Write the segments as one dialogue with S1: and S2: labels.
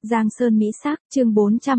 S1: Giang Sơn Mỹ Sắc, chương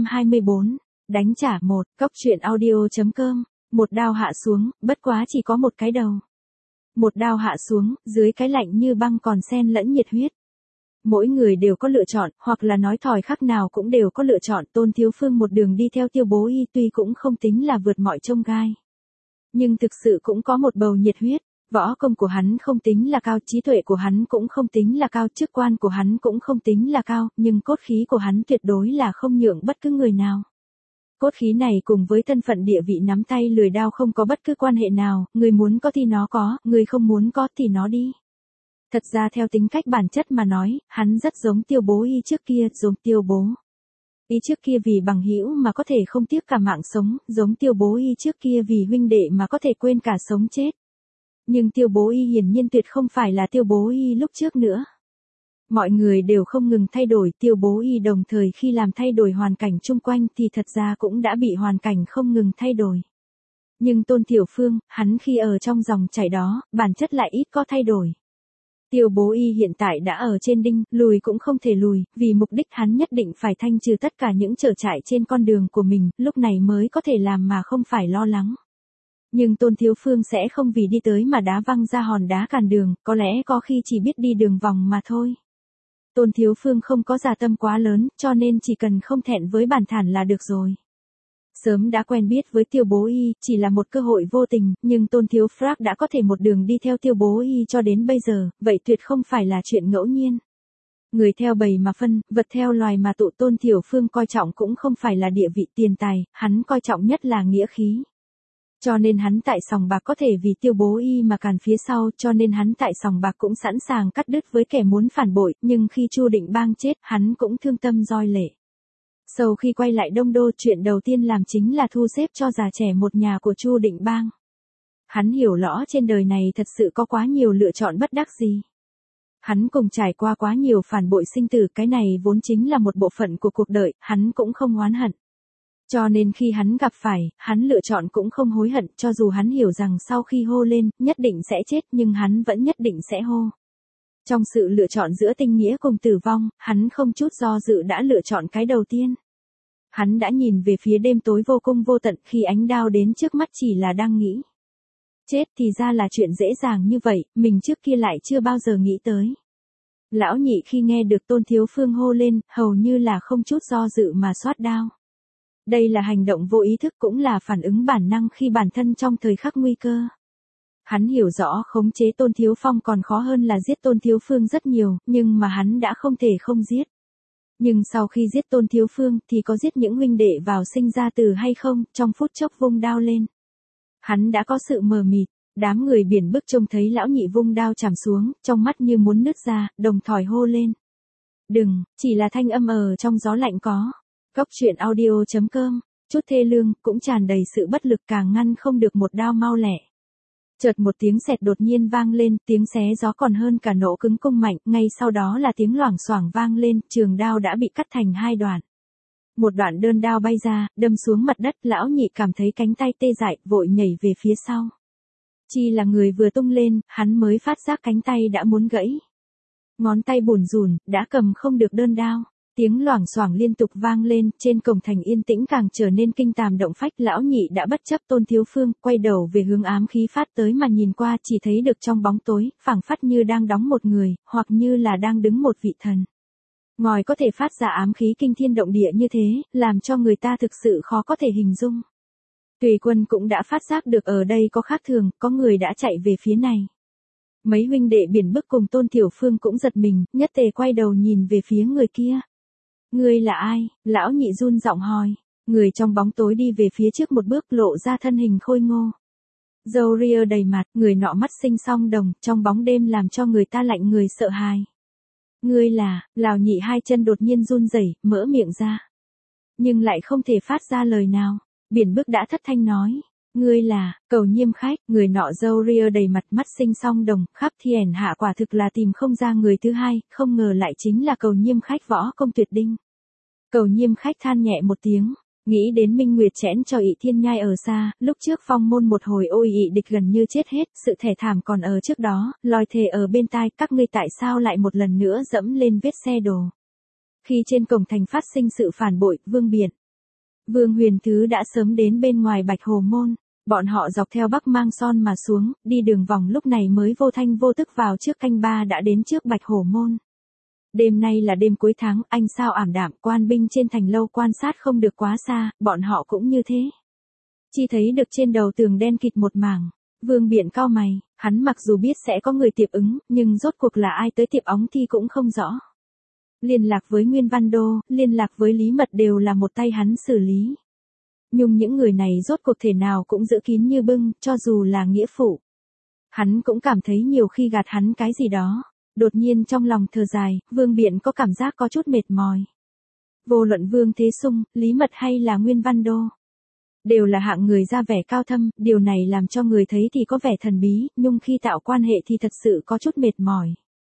S1: 424, đánh trả một, cốc truyện audio.com, một đao hạ xuống, bất quá chỉ có một cái đầu. Một đao hạ xuống, dưới cái lạnh như băng còn xen lẫn nhiệt huyết. Mỗi người đều có lựa chọn, hoặc là nói thỏi khắc nào cũng đều có lựa chọn. Tôn Thiếu Phương một đường đi theo Tiêu Bố Y tuy cũng không tính là vượt mọi chông gai. Nhưng thực sự cũng có một bầu nhiệt huyết. Võ công của hắn không tính là cao, trí tuệ của hắn cũng không tính là cao, chức quan của hắn cũng không tính là cao, nhưng cốt khí của hắn tuyệt đối là không nhượng bất cứ người nào. Cốt khí này cùng với thân phận địa vị nắm tay lười đao không có bất cứ quan hệ nào, người muốn có thì nó có, người không muốn có thì nó đi. Thật ra theo tính cách bản chất mà nói, hắn rất giống Tiêu Bố Y trước kia, giống Tiêu Bố Y trước kia vì bằng hữu mà có thể không tiếc cả mạng sống, giống Tiêu Bố Y trước kia vì huynh đệ mà có thể quên cả sống chết. Nhưng Tiêu Bố Y hiển nhiên tuyệt không phải là Tiêu Bố Y lúc trước nữa. Mọi người đều không ngừng thay đổi, Tiêu Bố Y đồng thời khi làm thay đổi hoàn cảnh chung quanh thì thật ra cũng đã bị hoàn cảnh không ngừng thay đổi. Nhưng Tôn Tiểu Phương, hắn khi ở trong dòng chảy đó, bản chất lại ít có thay đổi. Tiêu Bố Y hiện tại đã ở trên đinh, lùi cũng không thể lùi, vì mục đích hắn nhất định phải thanh trừ tất cả những trở ngại trên con đường của mình, lúc này mới có thể làm mà không phải lo lắng. Nhưng Tôn Thiếu Phương sẽ không vì đi tới mà đá văng ra hòn đá cản đường, có lẽ có khi chỉ biết đi đường vòng mà thôi. Tôn Thiếu Phương không có dạ tâm quá lớn, cho nên chỉ cần không thẹn với bản thản là được rồi. Sớm đã quen biết với Tiêu Bố Y, chỉ là một cơ hội vô tình, nhưng Tôn Thiếu Phác đã có thể một đường đi theo Tiêu Bố Y cho đến bây giờ, vậy tuyệt không phải là chuyện ngẫu nhiên. Người theo bầy mà phân, vật theo loài mà tụ. Tôn Tiểu Phương coi trọng cũng không phải là địa vị tiền tài, hắn coi trọng nhất là nghĩa khí. Cho nên hắn tại sòng bạc có thể vì Tiêu Bố Y mà càn phía sau, cho nên hắn tại sòng bạc cũng sẵn sàng cắt đứt với kẻ muốn phản bội, nhưng khi Chu Định Bang chết, hắn cũng thương tâm roi lệ. Sau khi quay lại Đông Đô, chuyện đầu tiên làm chính là thu xếp cho già trẻ một nhà của Chu Định Bang. Hắn hiểu rõ trên đời này thật sự có quá nhiều lựa chọn bất đắc dĩ. Hắn cùng trải qua quá nhiều phản bội sinh tử, cái này vốn chính là một bộ phận của cuộc đời, hắn cũng không oán hận. Cho nên khi hắn gặp phải, hắn lựa chọn cũng không hối hận, cho dù hắn hiểu rằng sau khi hô lên, nhất định sẽ chết nhưng hắn vẫn nhất định sẽ hô. Trong sự lựa chọn giữa tình nghĩa cùng tử vong, hắn không chút do dự đã lựa chọn cái đầu tiên. Hắn đã nhìn về phía đêm tối vô cùng vô tận, khi ánh đao đến trước mắt chỉ là đang nghĩ. Chết thì ra là chuyện dễ dàng như vậy, mình trước kia lại chưa bao giờ nghĩ tới. Lão Nhị khi nghe được Tôn Thiếu Phương hô lên, hầu như là không chút do dự mà xoát đao. Đây là hành động vô ý thức, cũng là phản ứng bản năng khi bản thân trong thời khắc nguy cơ. Hắn hiểu rõ khống chế Tôn Thiếu Phong còn khó hơn là giết Tôn Thiếu Phương rất nhiều, nhưng mà hắn đã không thể không giết. Nhưng sau khi giết Tôn Thiếu Phương thì có giết những huynh đệ vào sinh ra tử hay không, trong phút chốc vung đao lên. Hắn đã có sự mờ mịt, đám người biển bức trông thấy Lão Nhị vung đao chạm xuống, trong mắt như muốn nứt ra, đồng thời hô lên. Đừng, chỉ là thanh âm ở trong gió lạnh có. Cốc truyện audio.com, chút thê lương, cũng tràn đầy sự bất lực, càng ngăn không được một đao mau lẹ. Chợt một tiếng sẹt đột nhiên vang lên, tiếng xé gió còn hơn cả nổ cứng cung mạnh, ngay sau đó là tiếng loảng xoảng vang lên, trường đao đã bị cắt thành hai đoạn. Một đoạn đơn đao bay ra, đâm xuống mặt đất, Lão Nhị cảm thấy cánh tay tê dại, vội nhảy về phía sau. Chi là người vừa tung lên, hắn mới phát giác cánh tay đã muốn gãy. Ngón tay bủn rủn, đã cầm không được đơn đao. Tiếng loảng xoảng liên tục vang lên, trên cổng thành yên tĩnh càng trở nên kinh tàm động phách. Lão Nhị đã bất chấp Tôn Thiếu Phương, quay đầu về hướng ám khí phát tới mà nhìn qua, chỉ thấy được trong bóng tối, phảng phất như đang đóng một người, hoặc như là đang đứng một vị thần. Ngòi có thể phát ra ám khí kinh thiên động địa như thế, làm cho người ta thực sự khó có thể hình dung. Tùy Quân cũng đã phát giác được ở đây có khác thường, có người đã chạy về phía này. Mấy huynh đệ biển bức cùng Tôn Tiểu Phương cũng giật mình, nhất tề quay đầu nhìn về phía người kia. Ngươi là ai? Lão Nhị run giọng hỏi. Người trong bóng tối đi về phía trước một bước, lộ ra thân hình khôi ngô. Râu ria đầy mặt, người nọ mắt xinh song đồng, trong bóng đêm làm cho người ta lạnh người sợ hãi. Ngươi là, Lão Nhị hai chân đột nhiên run rẩy, mở miệng ra. Nhưng lại không thể phát ra lời nào. Biển bức đã thất thanh nói. Ngươi là, Cầu Nhiêm Khách. Người nọ râu ria đầy mặt, mắt xinh song đồng, khắp thiên hạ quả thực là tìm không ra người thứ hai, không ngờ lại chính là Cầu Nhiêm Khách võ công tuyệt đinh. Cầu Nhiêm Khách than nhẹ một tiếng, nghĩ đến Minh Nguyệt chẽn cho Ỷ Thiên Nhai ở xa, lúc trước phong môn một hồi ôi Ỷ địch gần như chết hết, sự thê thảm còn ở trước đó, lòi thề ở bên tai, các ngươi tại sao lại một lần nữa dẫm lên vết xe đổ. Khi trên cổng thành phát sinh sự phản bội, Vương Biện, Vương Huyền Thứ đã sớm đến bên ngoài Bạch Hồ Môn. Bọn họ dọc theo Bắc Mang Son mà xuống, đi đường vòng lúc này mới vô thanh vô tức vào trước canh ba đã đến trước Bạch Hồ Môn. Đêm nay là đêm cuối tháng, anh sao ảm đạm, quan binh trên thành lâu quan sát không được quá xa, bọn họ cũng như thế. Chỉ thấy được trên đầu tường đen kịt một mảng. Vương Biện cau mày, hắn mặc dù biết sẽ có người tiếp ứng, nhưng rốt cuộc là ai tới tiếp ống thì cũng không rõ. Liên lạc với Nguyên Văn Đô, liên lạc với Lý Mật đều là một tay hắn xử lý. Nhưng những người này rốt cuộc thể nào cũng giữ kín như bưng, cho dù là nghĩa phụ. Hắn cũng cảm thấy nhiều khi gạt hắn cái gì đó. Đột nhiên trong lòng thở dài, Vương Biện có cảm giác có chút mệt mỏi. Vô luận Vương Thế Sung, Lý Mật hay là Nguyên Văn Đô, đều là hạng người ra vẻ cao thâm, điều này làm cho người thấy thì có vẻ thần bí, nhưng khi tạo quan hệ thì thật sự có chút mệt mỏi.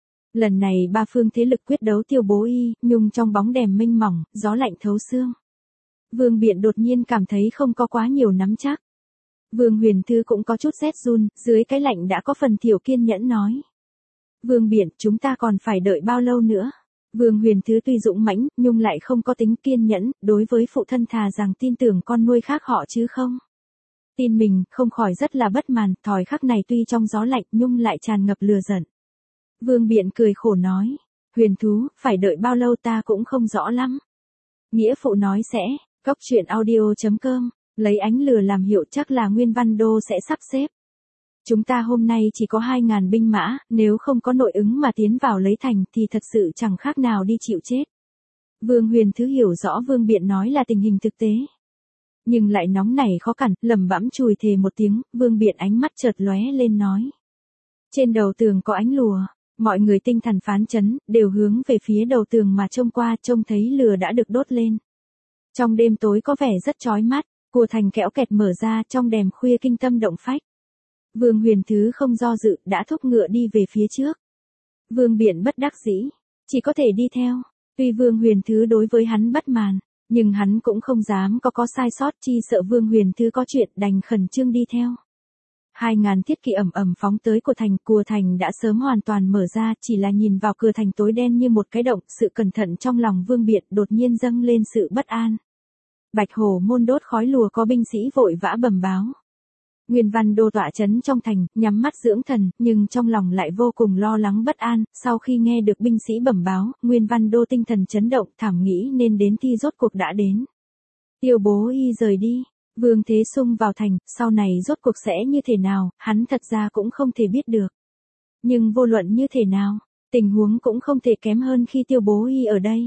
S1: Lần này ba phương thế lực quyết đấu Tiêu Bố Y, nhưng trong bóng đèn mênh mỏng, gió lạnh thấu xương. Vương Biện đột nhiên cảm thấy không có quá nhiều nắm chắc. Vương Huyền Thư cũng có chút rét run, dưới cái lạnh đã có phần thiểu kiên nhẫn nói. Vương Biện, chúng ta còn phải đợi bao lâu nữa? Vương Huyền Thứ tuy dũng mãnh, nhưng lại không có tính kiên nhẫn, đối với phụ thân thà rằng tin tưởng con nuôi khác họ chứ không. Tin mình, không khỏi rất là bất mãn, thời khắc này tuy trong gió lạnh nhưng lại tràn ngập lửa giận. Vương Biện cười khổ nói, Huyền Thú, phải đợi bao lâu ta cũng không rõ lắm. Nghĩa phụ nói sẽ, cốc truyện audio.com, lấy ánh lửa làm hiệu chắc là Nguyên Văn Đô sẽ sắp xếp. Chúng ta hôm nay chỉ có 2.000 binh mã, nếu không có nội ứng mà tiến vào lấy thành thì thật sự chẳng khác nào đi chịu chết. Vương Huyền Thứ hiểu rõ Vương Biện nói là tình hình thực tế. Nhưng lại nóng nảy khó cản, lẩm bẩm chùi thề một tiếng, Vương Biện ánh mắt chợt lóe lên nói. Trên đầu tường có ánh lùa, mọi người tinh thần phán chấn, đều hướng về phía đầu tường mà trông qua, trông thấy lửa đã được đốt lên. Trong đêm tối có vẻ rất chói mắt, của thành kẽo kẹt mở ra trong đêm khuya kinh tâm động phách. Vương Huyền Thứ không do dự, đã thúc ngựa đi về phía trước. Vương Biện bất đắc dĩ, chỉ có thể đi theo. Tuy Vương Huyền Thứ đối với hắn bất mãn, nhưng hắn cũng không dám có sai sót, chi sợ Vương Huyền Thứ có chuyện, đành khẩn trương đi theo. 2.000 thiết kỵ ầm ầm phóng tới cửa thành đã sớm hoàn toàn mở ra, chỉ là nhìn vào cửa thành tối đen như một cái động, sự cẩn thận trong lòng Vương Biện đột nhiên dâng lên sự bất an. Bạch Hồ Môn đốt khói lùa, có binh sĩ vội vã bẩm báo. Nguyên Văn Đô tọa trấn trong thành, nhắm mắt dưỡng thần, nhưng trong lòng lại vô cùng lo lắng bất an, sau khi nghe được binh sĩ bẩm báo, Nguyên Văn Đô tinh thần chấn động, thảm nghĩ nên đến thi rốt cuộc đã đến. Tiêu Bố Y rời đi, Vương Thế Sung vào thành, sau này rốt cuộc sẽ như thế nào, hắn thật ra cũng không thể biết được. Nhưng vô luận như thế nào, tình huống cũng không thể kém hơn khi Tiêu Bố Y ở đây.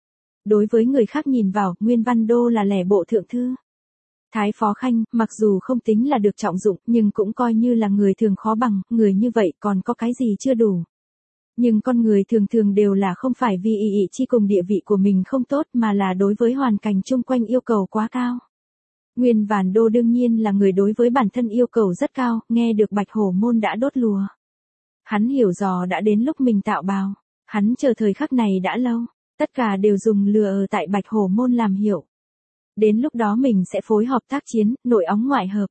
S1: Đối với người khác nhìn vào, Nguyên Văn Đô là lẻ bộ thượng thư. Thái Phó Khanh, mặc dù không tính là được trọng dụng, nhưng cũng coi như là người thường khó bằng, người như vậy còn có cái gì chưa đủ. Nhưng con người thường thường đều là không phải vì ý chi cùng địa vị của mình không tốt mà là đối với hoàn cảnh chung quanh yêu cầu quá cao. Nguyên Văn Đô đương nhiên là người đối với bản thân yêu cầu rất cao, nghe được Bạch Hổ Môn đã đốt lùa. Hắn hiểu rõ đã đến lúc mình tạo bào, hắn chờ thời khắc này đã lâu, tất cả đều dùng lừa ở tại Bạch Hổ Môn làm hiệu. Đến lúc đó mình sẽ phối hợp tác chiến, nội óng ngoại hợp.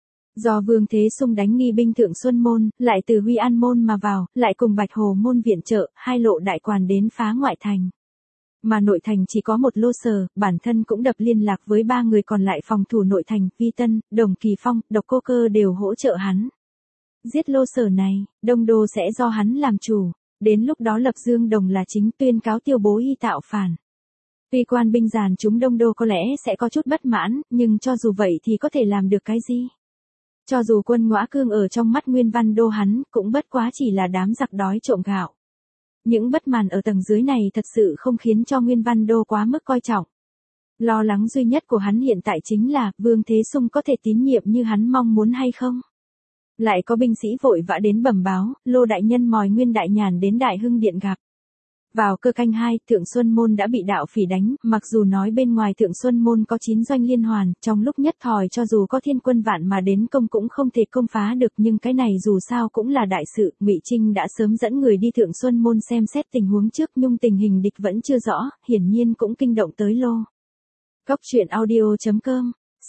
S1: Do Vương Thế Sung đánh nghi binh Thượng Xuân Môn, lại từ Huy An Môn mà vào, lại cùng Bạch Hồ Môn viện trợ, hai lộ đại quản đến phá ngoại thành. Mà nội thành chỉ có một Lô Sở, bản thân cũng đập liên lạc với 3 người còn lại phòng thủ nội thành, Vi Tân, Đồng Kỳ Phong, Độc Cô Cơ đều hỗ trợ hắn. Giết Lô Sở này, Đông Đô sẽ do hắn làm chủ, đến lúc đó lập Dương Đồng là chính, tuyên cáo Tiêu Bố Y tạo phản. Tuy quan binh giàn chúng Đông Đô có lẽ sẽ có chút bất mãn, nhưng cho dù vậy thì có thể làm được cái gì? Cho dù quân Ngõa Cương ở trong mắt Nguyên Văn Đô hắn, cũng bất quá chỉ là đám giặc đói trộm gạo. Những bất mãn ở tầng dưới này thật sự không khiến cho Nguyên Văn Đô quá mức coi trọng. Lo lắng duy nhất của hắn hiện tại chính là, Vương Thế Sung có thể tín nhiệm như hắn mong muốn hay không? Lại có binh sĩ vội vã đến bẩm báo, Lô đại nhân mời Nguyên đại nhàn đến Đại Hưng Điện gặp. Vào cơ canh 2, Thượng Xuân Môn đã bị đạo phỉ đánh, mặc dù nói bên ngoài Thượng Xuân Môn có 9 doanh liên hoàn, trong lúc nhất thời cho dù có thiên quân vạn mà đến công cũng không thể công phá được, nhưng cái này dù sao cũng là đại sự, Ngụy Trinh đã sớm dẫn người đi Thượng Xuân Môn xem xét tình huống trước, nhưng tình hình địch vẫn chưa rõ, hiển nhiên cũng kinh động tới Lô. Cốc truyện audio.com,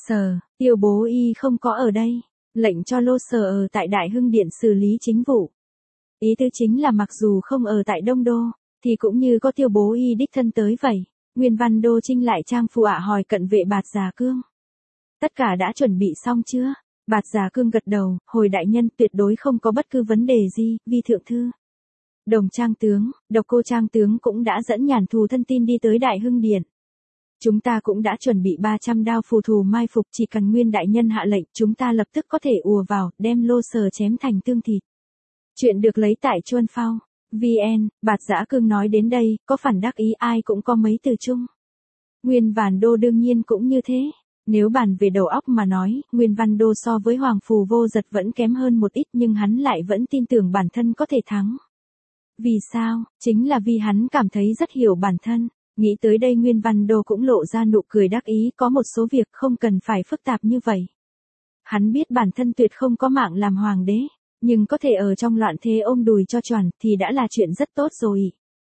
S1: Tiêu Bố Y không có ở đây, lệnh cho Lô Sở ở tại Đại Hưng Điện xử lý chính vụ. Ý tứ chính là mặc dù không ở tại Đông Đô, thì cũng như có Tiêu bố y đích thân tới vậy. Nguyên Văn Đô Trinh lại trang phụ ạ hỏi cận vệ Bạt Già Cương. Tất cả đã chuẩn bị xong chưa? Bạt Già Cương gật đầu, hồi đại nhân tuyệt đối không có bất cứ vấn đề gì, vi thượng thư. Đồng Trang tướng, Độc Cô Trang tướng cũng đã dẫn Nhàn Thù thân tin đi tới Đại Hưng Điện. Chúng ta cũng đã chuẩn bị 300 đao phù thù mai phục, chỉ cần Nguyên đại nhân hạ lệnh, chúng ta lập tức có thể ùa vào, đem Lô Sở chém thành tương thịt. Chuyện được lấy tại Chuân Phao. VN, Bạt Giã Cương nói đến đây, có phản đắc ý ai cũng có mấy từ chung. Nguyên Văn Đô đương nhiên cũng như thế. Nếu bàn về đầu óc mà nói, Nguyên Văn Đô so với Hoàng Phù Vô Giật vẫn kém hơn một ít nhưng hắn lại vẫn tin tưởng bản thân có thể thắng. Vì sao? Chính là vì hắn cảm thấy rất hiểu bản thân. Nghĩ tới đây Nguyên Văn Đô cũng lộ ra nụ cười đắc ý, có một số việc không cần phải phức tạp như vậy. Hắn biết bản thân tuyệt không có mạng làm hoàng đế, nhưng có thể ở trong loạn thế ôm đùi cho chuẩn thì đã là chuyện rất tốt rồi.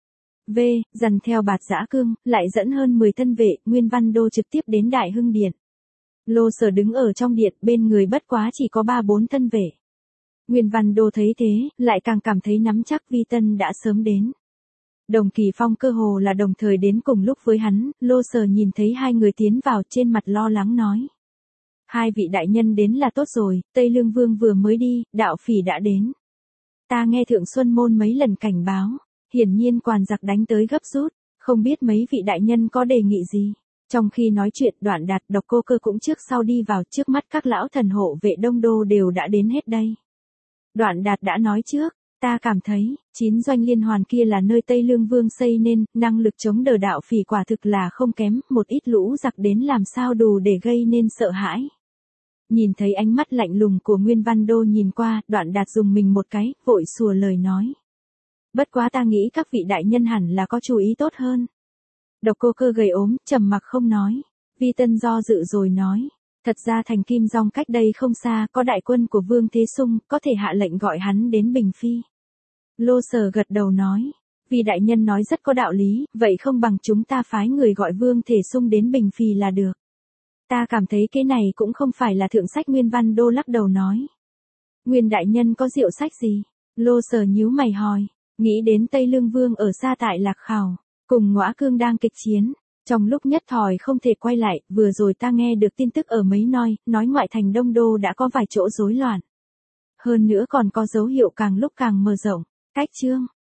S1: Dần theo Bạt Giã Cương, lại dẫn hơn 10 thân vệ, Nguyên Văn Đô trực tiếp đến Đại Hưng Điện. Lô Sở đứng ở trong điện, bên người bất quá chỉ có 3-4 thân vệ. Nguyên Văn Đô thấy thế, lại càng cảm thấy nắm chắc Vi Tân đã sớm đến. Đồng Kỳ Phong cơ hồ là đồng thời đến cùng lúc với hắn, Lô Sở nhìn thấy hai người tiến vào, trên mặt lo lắng nói. Hai vị đại nhân đến là tốt rồi, Tây Lương Vương vừa mới đi, đạo phỉ đã đến. Ta nghe Thượng Xuân Môn mấy lần cảnh báo, hiển nhiên quan giặc đánh tới gấp rút, không biết mấy vị đại nhân có đề nghị gì. Trong khi nói chuyện Đoạn Đạt Độc Cô Cơ cũng trước sau đi vào, trước mắt các lão thần hộ vệ Đông Đô đều đã đến hết đây. Đoạn Đạt đã nói trước, ta cảm thấy, 9 doanh liên hoàn kia là nơi Tây Lương Vương xây nên, năng lực chống đỡ đạo phỉ quả thực là không kém, một ít lũ giặc đến làm sao đủ để gây nên sợ hãi. Nhìn thấy ánh mắt lạnh lùng của Nguyên Văn Đô nhìn qua, Đoạn Đạt dùng mình một cái, vội sủa lời nói. Bất quá ta nghĩ các vị đại nhân hẳn là có chú ý tốt hơn. Độc Cô Cơ gầy ốm, trầm mặc không nói. Vi Tân do dự rồi nói. Thật ra thành Kim Dong cách đây không xa, có đại quân của Vương Thế Sung, có thể hạ lệnh gọi hắn đến Bình Phi. Lô Sở gật đầu nói. Vì đại nhân nói rất có đạo lý, vậy không bằng chúng ta phái người gọi Vương Thế Sung đến Bình Phi là được. Ta cảm thấy cái này cũng không phải là thượng sách. Nguyên Văn Đô lắc đầu nói. Nguyên đại nhân có diệu sách gì? Lô Sở nhíu mày hỏi. Nghĩ đến Tây Lương Vương ở xa tại Lạc Khảo, cùng Ngõa Cương đang kịch chiến. Trong lúc nhất thời không thể quay lại, vừa rồi ta nghe được tin tức ở mấy nói ngoại thành Đông Đô đã có vài chỗ rối loạn. Hơn nữa còn có dấu hiệu càng lúc càng mở rộng. Cách chương